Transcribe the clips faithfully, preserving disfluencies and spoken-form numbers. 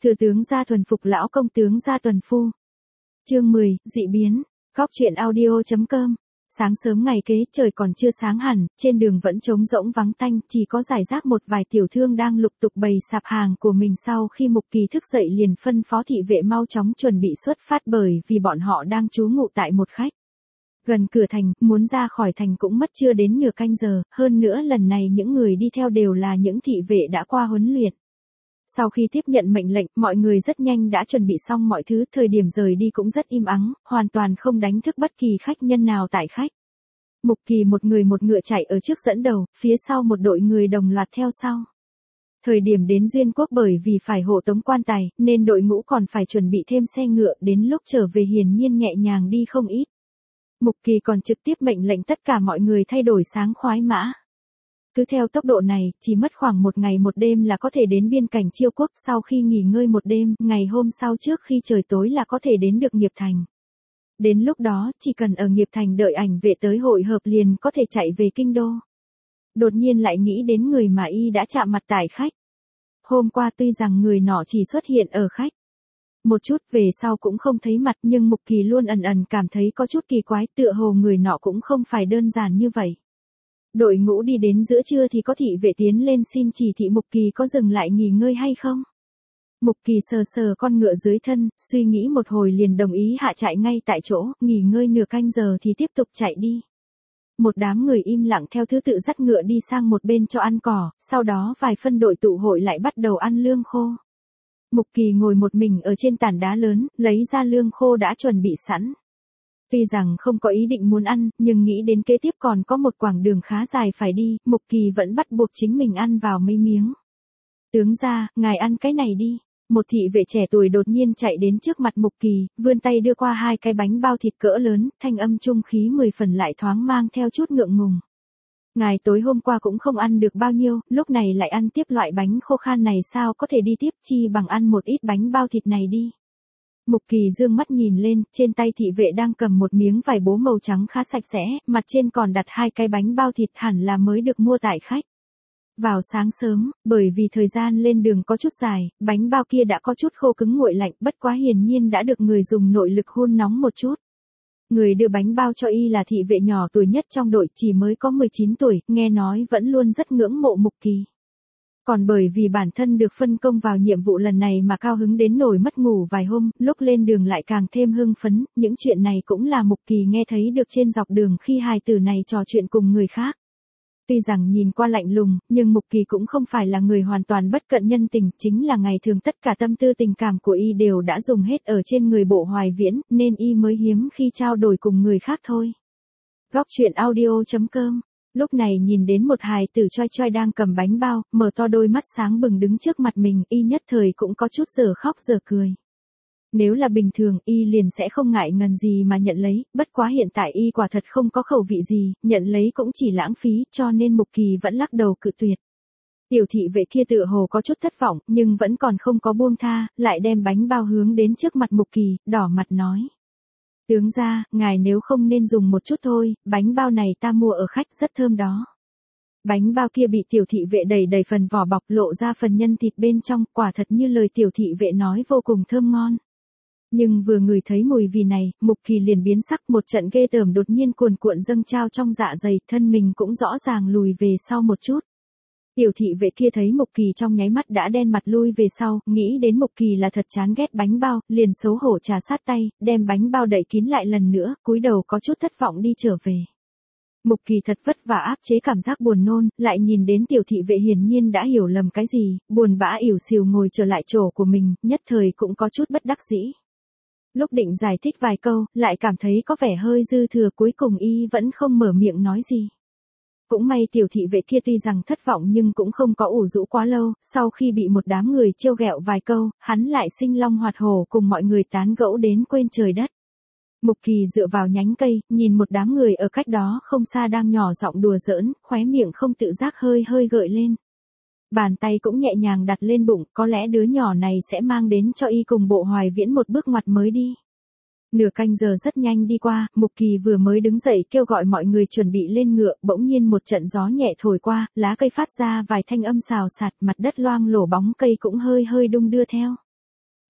Thừa tướng gia thuần phục lão công tướng gia tuần phu. Chương mười, dị biến. Góc truyện audio chấm com. Sáng sớm ngày kế, trời còn chưa sáng hẳn, trên đường vẫn trống rỗng vắng tanh, chỉ có rải rác một vài tiểu thương đang lục tục bày sạp hàng của mình. Sau khi Mục Kỳ thức dậy liền phân phó thị vệ mau chóng chuẩn bị xuất phát, bởi vì bọn họ đang trú ngụ tại một khách gần cửa thành, muốn ra khỏi thành cũng mất chưa đến nửa canh giờ, hơn nữa lần này những người đi theo đều là những thị vệ đã qua huấn luyện. Sau khi tiếp nhận mệnh lệnh, mọi người rất nhanh đã chuẩn bị xong mọi thứ, thời điểm rời đi cũng rất im ắng, hoàn toàn không đánh thức bất kỳ khách nhân nào tại khách. Mục Kỳ một người một ngựa chạy ở trước dẫn đầu, phía sau một đội người đồng loạt theo sau. Thời điểm đến Duyên Quốc bởi vì phải hộ tống quan tài, nên đội ngũ còn phải chuẩn bị thêm xe ngựa, đến lúc trở về hiển nhiên nhẹ nhàng đi không ít. Mục Kỳ còn trực tiếp mệnh lệnh tất cả mọi người thay đổi sáng khoái mã. Cứ theo tốc độ này, chỉ mất khoảng một ngày một đêm là có thể đến biên cảnh Chiêu Quốc, sau khi nghỉ ngơi một đêm, ngày hôm sau trước khi trời tối là có thể đến được Nghiệp Thành. Đến lúc đó, chỉ cần ở Nghiệp Thành đợi ảnh vệ tới hội hợp liền có thể chạy về kinh đô. Đột nhiên lại nghĩ đến người mà y đã chạm mặt tại khách. Hôm qua tuy rằng người nọ chỉ xuất hiện ở khách một chút, về sau cũng không thấy mặt, nhưng Mục Kỳ luôn ẩn ẩn cảm thấy có chút kỳ quái, tựa hồ người nọ cũng không phải đơn giản như vậy. Đội ngũ đi đến giữa trưa thì có thị vệ tiến lên xin chỉ thị Mục Kỳ có dừng lại nghỉ ngơi hay không. Mục Kỳ sờ sờ con ngựa dưới thân, suy nghĩ một hồi liền đồng ý hạ trại ngay tại chỗ, nghỉ ngơi nửa canh giờ thì tiếp tục chạy đi. Một đám người im lặng theo thứ tự dắt ngựa đi sang một bên cho ăn cỏ, sau đó vài phân đội tụ hội lại bắt đầu ăn lương khô. Mục Kỳ ngồi một mình ở trên tảng đá lớn, lấy ra lương khô đã chuẩn bị sẵn. Tuy rằng không có ý định muốn ăn, nhưng nghĩ đến kế tiếp còn có một quãng đường khá dài phải đi, Mục Kỳ vẫn bắt buộc chính mình ăn vào mấy miếng. Tướng gia, ngài ăn cái này đi. Một thị vệ trẻ tuổi đột nhiên chạy đến trước mặt Mục Kỳ, vươn tay đưa qua hai cái bánh bao thịt cỡ lớn, thanh âm trung khí mười phần lại thoáng mang theo chút ngượng ngùng. Ngài tối hôm qua cũng không ăn được bao nhiêu, lúc này lại ăn tiếp loại bánh khô khan này sao có thể đi tiếp, chi bằng ăn một ít bánh bao thịt này đi. Mục Kỳ dương mắt nhìn lên, trên tay thị vệ đang cầm một miếng vải bố màu trắng khá sạch sẽ, mặt trên còn đặt hai cái bánh bao thịt hẳn là mới được mua tại khách. Vào sáng sớm, bởi vì thời gian lên đường có chút dài, bánh bao kia đã có chút khô cứng nguội lạnh, bất quá hiển nhiên đã được người dùng nội lực hun nóng một chút. Người đưa bánh bao cho y là thị vệ nhỏ tuổi nhất trong đội, chỉ mới có mười chín tuổi, nghe nói vẫn luôn rất ngưỡng mộ Mục Kỳ. Còn bởi vì bản thân được phân công vào nhiệm vụ lần này mà cao hứng đến nổi mất ngủ vài hôm, lúc lên đường lại càng thêm hưng phấn, những chuyện này cũng là Mục Kỳ nghe thấy được trên dọc đường khi hài tử này trò chuyện cùng người khác. Tuy rằng nhìn qua lạnh lùng, nhưng Mục Kỳ cũng không phải là người hoàn toàn bất cận nhân tình, chính là ngày thường tất cả tâm tư tình cảm của y đều đã dùng hết ở trên người Bộ Hoài Viễn, nên y mới hiếm khi trao đổi cùng người khác thôi. Góc truyện audio chấm com. Lúc này nhìn đến một hài tử choi choi đang cầm bánh bao, mở to đôi mắt sáng bừng đứng trước mặt mình, y nhất thời cũng có chút giờ khóc giờ cười. Nếu là bình thường, y liền sẽ không ngại ngần gì mà nhận lấy, bất quá hiện tại y quả thật không có khẩu vị gì, nhận lấy cũng chỉ lãng phí, cho nên Mục Kỳ vẫn lắc đầu cự tuyệt. Tiểu thị vệ kia tựa hồ có chút thất vọng, nhưng vẫn còn không có buông tha, lại đem bánh bao hướng đến trước mặt Mục Kỳ, đỏ mặt nói. Tướng gia, ngài nếu không nên dùng một chút thôi, bánh bao này ta mua ở khách rất thơm đó. Bánh bao kia bị tiểu thị vệ đầy đầy phần vỏ bọc, lộ ra phần nhân thịt bên trong, quả thật như lời tiểu thị vệ nói vô cùng thơm ngon. Nhưng vừa ngửi thấy mùi vị này, Mục Kỳ liền biến sắc, một trận ghê tởm đột nhiên cuồn cuộn dâng trào trong dạ dày, thân mình cũng rõ ràng lùi về sau một chút. Tiểu thị vệ kia thấy Mục Kỳ trong nháy mắt đã đen mặt lui về sau, nghĩ đến Mục Kỳ là thật chán ghét bánh bao, liền xấu hổ trà sát tay, đem bánh bao đậy kín lại lần nữa, cúi đầu có chút thất vọng đi trở về. Mục Kỳ thật vất vả áp chế cảm giác buồn nôn, lại nhìn đến tiểu thị vệ hiển nhiên đã hiểu lầm cái gì, buồn bã ỉu xìu ngồi trở lại chỗ của mình, nhất thời cũng có chút bất đắc dĩ. Lúc định giải thích vài câu, lại cảm thấy có vẻ hơi dư thừa, cuối cùng y vẫn không mở miệng nói gì. Cũng may tiểu thị vệ kia tuy rằng thất vọng nhưng cũng không có ủ rũ quá lâu, sau khi bị một đám người trêu ghẹo vài câu, hắn lại sinh long hoạt hổ cùng mọi người tán gẫu đến quên trời đất. Mục Kỳ dựa vào nhánh cây, nhìn một đám người ở cách đó không xa đang nhỏ giọng đùa giỡn, khóe miệng không tự giác hơi hơi gợi lên. Bàn tay cũng nhẹ nhàng đặt lên bụng, có lẽ đứa nhỏ này sẽ mang đến cho y cùng Bộ Hoài Viễn một bước ngoặt mới đi. Nửa canh giờ rất nhanh đi qua, Mục Kỳ vừa mới đứng dậy kêu gọi mọi người chuẩn bị lên ngựa, bỗng nhiên một trận gió nhẹ thổi qua, lá cây phát ra vài thanh âm xào xạc, mặt đất loang lổ bóng cây cũng hơi hơi đung đưa theo.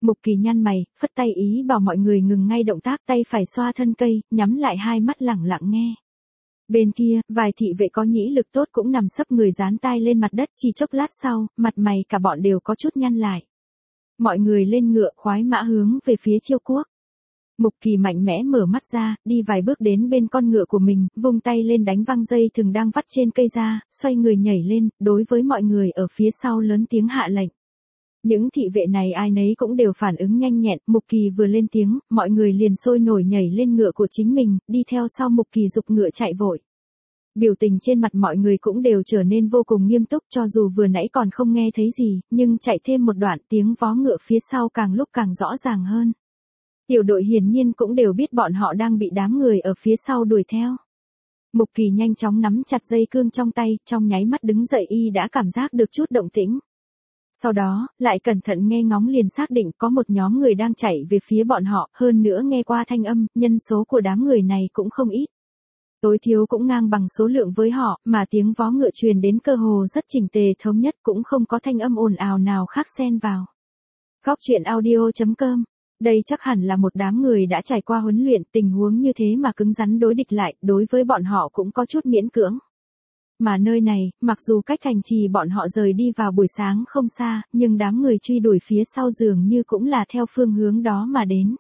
Mục Kỳ nhăn mày, phất tay ý bảo mọi người ngừng ngay động tác, tay phải xoa thân cây, nhắm lại hai mắt lẳng lặng nghe. Bên kia, vài thị vệ có nhĩ lực tốt cũng nằm sấp người dán tai lên mặt đất, chỉ chốc lát sau, mặt mày cả bọn đều có chút nhăn lại. Mọi người lên ngựa khoái mã hướng về phía Chiêu Quốc. Mục Kỳ mạnh mẽ mở mắt ra, đi vài bước đến bên con ngựa của mình, vung tay lên đánh văng dây thừng đang vắt trên cây ra, xoay người nhảy lên, đối với mọi người ở phía sau lớn tiếng hạ lệnh. Những thị vệ này ai nấy cũng đều phản ứng nhanh nhẹn, Mục Kỳ vừa lên tiếng, mọi người liền sôi nổi nhảy lên ngựa của chính mình, đi theo sau Mục Kỳ giục ngựa chạy vội. Biểu tình trên mặt mọi người cũng đều trở nên vô cùng nghiêm túc, cho dù vừa nãy còn không nghe thấy gì, nhưng chạy thêm một đoạn tiếng vó ngựa phía sau càng lúc càng rõ ràng hơn. Tiểu đội hiển nhiên cũng đều biết bọn họ đang bị đám người ở phía sau đuổi theo. Mục Kỳ nhanh chóng nắm chặt dây cương trong tay, trong nháy mắt đứng dậy y đã cảm giác được chút động tĩnh. Sau đó, lại cẩn thận nghe ngóng liền xác định có một nhóm người đang chạy về phía bọn họ, hơn nữa nghe qua thanh âm, nhân số của đám người này cũng không ít. Tối thiếu cũng ngang bằng số lượng với họ, mà tiếng vó ngựa truyền đến cơ hồ rất chỉnh tề thống nhất, cũng không có thanh âm ồn ào nào khác xen vào. Góc truyện audio chấm com. Đây chắc hẳn là một đám người đã trải qua huấn luyện, tình huống như thế mà cứng rắn đối địch lại, đối với bọn họ cũng có chút miễn cưỡng. Mà nơi này, mặc dù cách thành trì bọn họ rời đi vào buổi sáng không xa, nhưng đám người truy đuổi phía sau dường như cũng là theo phương hướng đó mà đến.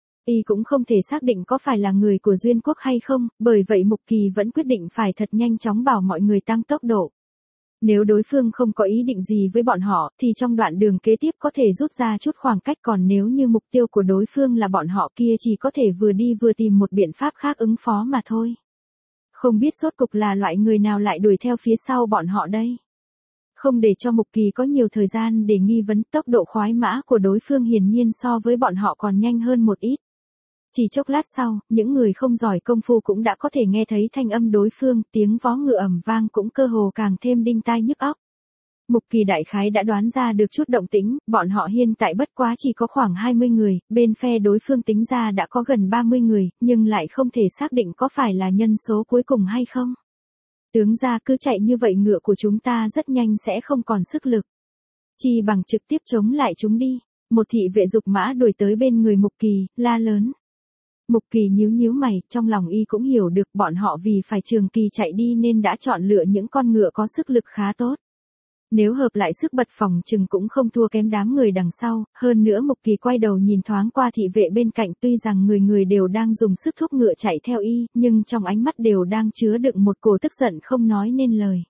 Y cũng không thể xác định có phải là người của Duyên Quốc hay không, bởi vậy Mục Kỳ vẫn quyết định phải thật nhanh chóng bảo mọi người tăng tốc độ. Nếu đối phương không có ý định gì với bọn họ, thì trong đoạn đường kế tiếp có thể rút ra chút khoảng cách, còn nếu như mục tiêu của đối phương là bọn họ kia chỉ có thể vừa đi vừa tìm một biện pháp khác ứng phó mà thôi. Không biết rốt cục là loại người nào lại đuổi theo phía sau bọn họ đây. Không để cho Mục Kỳ có nhiều thời gian để nghi vấn, tốc độ khoái mã của đối phương hiển nhiên so với bọn họ còn nhanh hơn một ít. Chỉ chốc lát sau, những người không giỏi công phu cũng đã có thể nghe thấy thanh âm đối phương, tiếng vó ngựa ầm vang cũng cơ hồ càng thêm đinh tai nhức óc. Mục Kỳ đại khái đã đoán ra được chút động tĩnh, bọn họ hiện tại bất quá chỉ có khoảng hai mươi người, bên phe đối phương tính ra đã có gần ba mươi người, nhưng lại không thể xác định có phải là nhân số cuối cùng hay không. Tướng gia cứ chạy như vậy ngựa của chúng ta rất nhanh sẽ không còn sức lực. Chi bằng trực tiếp chống lại chúng đi. Một thị vệ dục mã đuổi tới bên người Mục Kỳ, la lớn. Mục Kỳ nhíu nhíu mày, trong lòng y cũng hiểu được bọn họ vì phải trường kỳ chạy đi nên đã chọn lựa những con ngựa có sức lực khá tốt. Nếu hợp lại sức bật phòng chừng cũng không thua kém đám người đằng sau, hơn nữa Mục Kỳ quay đầu nhìn thoáng qua thị vệ bên cạnh, tuy rằng người người đều đang dùng sức thúc ngựa chạy theo y, nhưng trong ánh mắt đều đang chứa đựng một cổ tức giận không nói nên lời.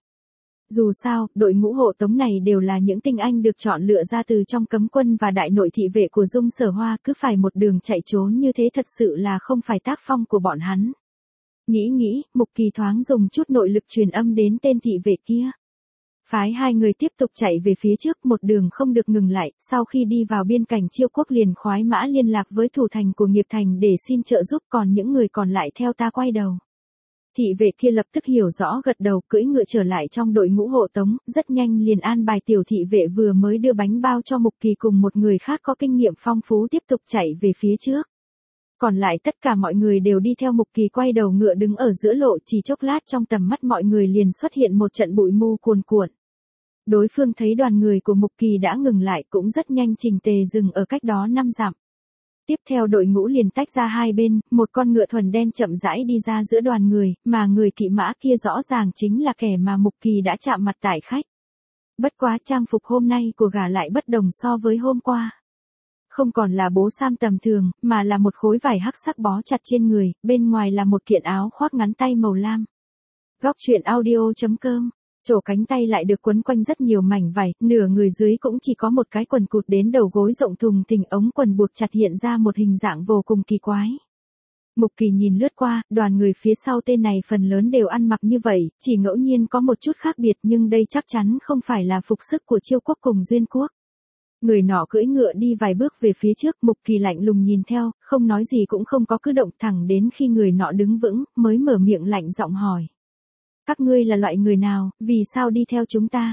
Dù sao, đội ngũ hộ tống này đều là những tinh anh được chọn lựa ra từ trong cấm quân và đại nội thị vệ của Dung Sở Hoa, cứ phải một đường chạy trốn như thế thật sự là không phải tác phong của bọn hắn. Nghĩ nghĩ, Mục Kỳ thoáng dùng chút nội lực truyền âm đến tên thị vệ kia. Phái hai người tiếp tục chạy về phía trước, một đường không được ngừng lại, sau khi đi vào biên cảnh Chiêu Quốc liền khoái mã liên lạc với thủ thành của Nghiệp Thành để xin trợ giúp, còn những người còn lại theo ta quay đầu. Thị vệ kia lập tức hiểu rõ gật đầu, cưỡi ngựa trở lại trong đội ngũ hộ tống, rất nhanh liền an bài tiểu thị vệ vừa mới đưa bánh bao cho Mục Kỳ cùng một người khác có kinh nghiệm phong phú tiếp tục chạy về phía trước. Còn lại tất cả mọi người đều đi theo Mục Kỳ quay đầu ngựa đứng ở giữa lộ, chỉ chốc lát trong tầm mắt mọi người liền xuất hiện một trận bụi mù cuồn cuộn. Đối phương thấy đoàn người của Mục Kỳ đã ngừng lại cũng rất nhanh chỉnh tề dừng ở cách đó năm dặm. Tiếp theo đội ngũ liền tách ra hai bên, một con ngựa thuần đen chậm rãi đi ra giữa đoàn người, mà người kỵ mã kia rõ ràng chính là kẻ mà Mục Kỳ đã chạm mặt tại khách. Bất quá trang phục hôm nay của gã lại bất đồng so với hôm qua. Không còn là bố sam tầm thường, mà là một khối vải hắc sắc bó chặt trên người, bên ngoài là một kiện áo khoác ngắn tay màu lam. Góc truyện audio chấm com. Chỗ cánh tay lại được quấn quanh rất nhiều mảnh vải, nửa người dưới cũng chỉ có một cái quần cụt đến đầu gối rộng thùng thình, ống quần buộc chặt hiện ra một hình dạng vô cùng kỳ quái. Mục Kỳ nhìn lướt qua, đoàn người phía sau tên này phần lớn đều ăn mặc như vậy, chỉ ngẫu nhiên có một chút khác biệt nhưng đây chắc chắn không phải là phục sức của Chiêu Quốc cùng Duyên Quốc. Người nọ cưỡi ngựa đi vài bước về phía trước, Mục Kỳ lạnh lùng nhìn theo, không nói gì cũng không có cứ động, thẳng đến khi người nọ đứng vững, mới mở miệng lạnh giọng hỏi. Các ngươi là loại người nào, vì sao đi theo chúng ta?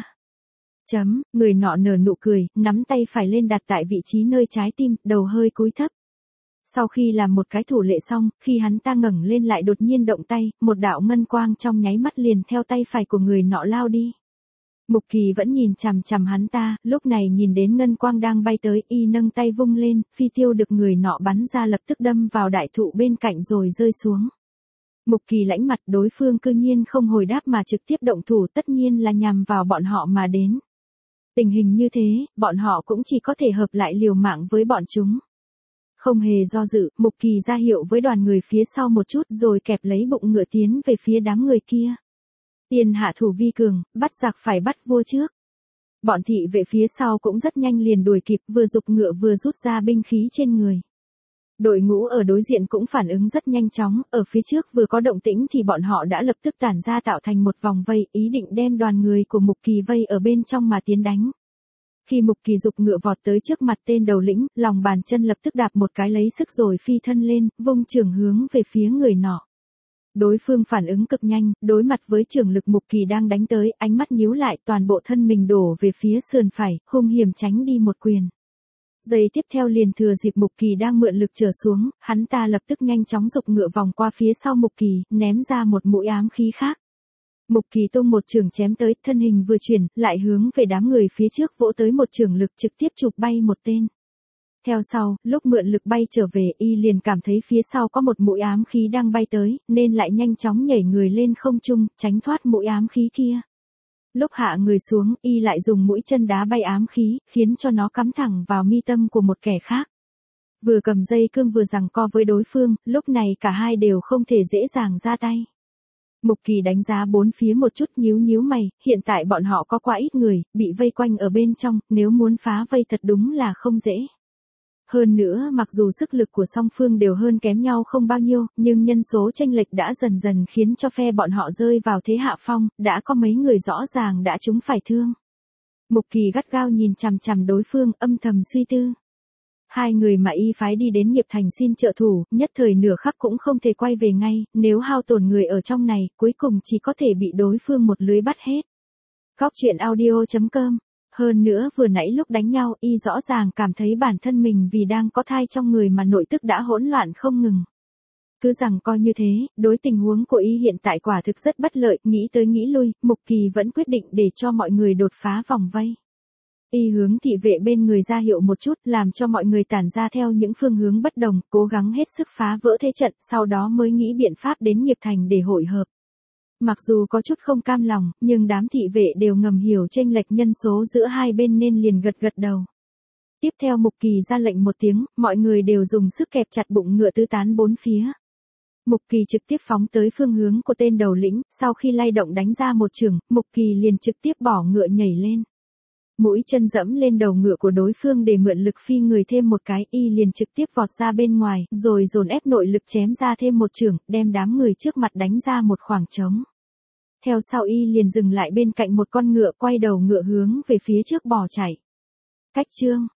Chấm, người nọ nở nụ cười, nắm tay phải lên đặt tại vị trí nơi trái tim, đầu hơi cúi thấp. Sau khi làm một cái thủ lệ xong, khi hắn ta ngẩng lên lại đột nhiên động tay, một đạo ngân quang trong nháy mắt liền theo tay phải của người nọ lao đi. Mục Kỳ vẫn nhìn chằm chằm hắn ta, lúc này nhìn đến ngân quang đang bay tới, y nâng tay vung lên, phi tiêu được người nọ bắn ra lập tức đâm vào đại thụ bên cạnh rồi rơi xuống. Mục Kỳ lãnh mặt, đối phương cư nhiên không hồi đáp mà trực tiếp động thủ, tất nhiên là nhằm vào bọn họ mà đến. Tình hình như thế, bọn họ cũng chỉ có thể hợp lại liều mạng với bọn chúng. Không hề do dự, Mục Kỳ ra hiệu với đoàn người phía sau một chút rồi kẹp lấy bụng ngựa tiến về phía đám người kia. Tiên hạ thủ vi cường, bắt giặc phải bắt vua trước. Bọn thị vệ phía sau cũng rất nhanh liền đuổi kịp, vừa giục ngựa vừa rút ra binh khí trên người. Đội ngũ ở đối diện cũng phản ứng rất nhanh chóng, ở phía trước vừa có động tĩnh thì bọn họ đã lập tức tản ra tạo thành một vòng vây, ý định đem đoàn người của Mục Kỳ vây ở bên trong mà tiến đánh. Khi Mục Kỳ giục ngựa vọt tới trước mặt tên đầu lĩnh, lòng bàn chân lập tức đạp một cái lấy sức rồi phi thân lên, vung chưởng hướng về phía người nọ. Đối phương phản ứng cực nhanh, đối mặt với chưởng lực Mục Kỳ đang đánh tới, ánh mắt nhíu lại, toàn bộ thân mình đổ về phía sườn phải, hung hiểm tránh đi một quyền. Giây tiếp theo liền thừa dịp Mục Kỳ đang mượn lực trở xuống, hắn ta lập tức nhanh chóng giục ngựa vòng qua phía sau Mục Kỳ, ném ra một mũi ám khí khác. Mục Kỳ tung một chưởng chém tới, thân hình vừa chuyển, lại hướng về đám người phía trước vỗ tới một chưởng lực trực tiếp chụp bay một tên. Theo sau, lúc mượn lực bay trở về, y liền cảm thấy phía sau có một mũi ám khí đang bay tới, nên lại nhanh chóng nhảy người lên không trung, tránh thoát mũi ám khí kia. Lúc hạ người xuống, y lại dùng mũi chân đá bay ám khí, khiến cho nó cắm thẳng vào mi tâm của một kẻ khác. Vừa cầm dây cương vừa giằng co với đối phương, lúc này cả hai đều không thể dễ dàng ra tay. Mục Kỳ đánh giá bốn phía một chút, nhíu nhíu mày, hiện tại bọn họ có quá ít người, bị vây quanh ở bên trong, nếu muốn phá vây thật đúng là không dễ. Hơn nữa, mặc dù sức lực của song phương đều hơn kém nhau không bao nhiêu, nhưng nhân số chênh lệch đã dần dần khiến cho phe bọn họ rơi vào thế hạ phong, đã có mấy người rõ ràng đã trúng phải thương. Mục Kỳ gắt gao nhìn chằm chằm đối phương, âm thầm suy tư. Hai người mà y phái đi đến Nghiệp Thành xin trợ thủ, nhất thời nửa khắc cũng không thể quay về ngay, nếu hao tổn người ở trong này, cuối cùng chỉ có thể bị đối phương một lưới bắt hết. Góc truyện audio chấm com. Hơn nữa vừa nãy lúc đánh nhau, y rõ ràng cảm thấy bản thân mình vì đang có thai trong người mà nội tức đã hỗn loạn không ngừng. Cứ rằng coi như thế, đối tình huống của y hiện tại quả thực rất bất lợi, nghĩ tới nghĩ lui, Mục Kỳ vẫn quyết định để cho mọi người đột phá vòng vây. Y hướng thị vệ bên người ra hiệu một chút, làm cho mọi người tản ra theo những phương hướng bất đồng, cố gắng hết sức phá vỡ thế trận, sau đó mới nghĩ biện pháp đến Nghiệp Thành để hội hợp. Mặc dù có chút không cam lòng, nhưng đám thị vệ đều ngầm hiểu chênh lệch nhân số giữa hai bên nên liền gật gật đầu. Tiếp theo Mục Kỳ ra lệnh một tiếng, mọi người đều dùng sức kẹp chặt bụng ngựa tứ tán bốn phía. Mục Kỳ trực tiếp phóng tới phương hướng của tên đầu lĩnh, sau khi lay động đánh ra một chưởng, Mục Kỳ liền trực tiếp bỏ ngựa nhảy lên. Mũi chân dẫm lên đầu ngựa của đối phương để mượn lực phi người thêm một cái, y liền trực tiếp vọt ra bên ngoài, rồi dồn ép nội lực chém ra thêm một chưởng, đem đám người trước mặt đánh ra một khoảng trống. Theo sau y liền dừng lại bên cạnh một con ngựa, quay đầu ngựa hướng về phía trước bỏ chạy. Cách chương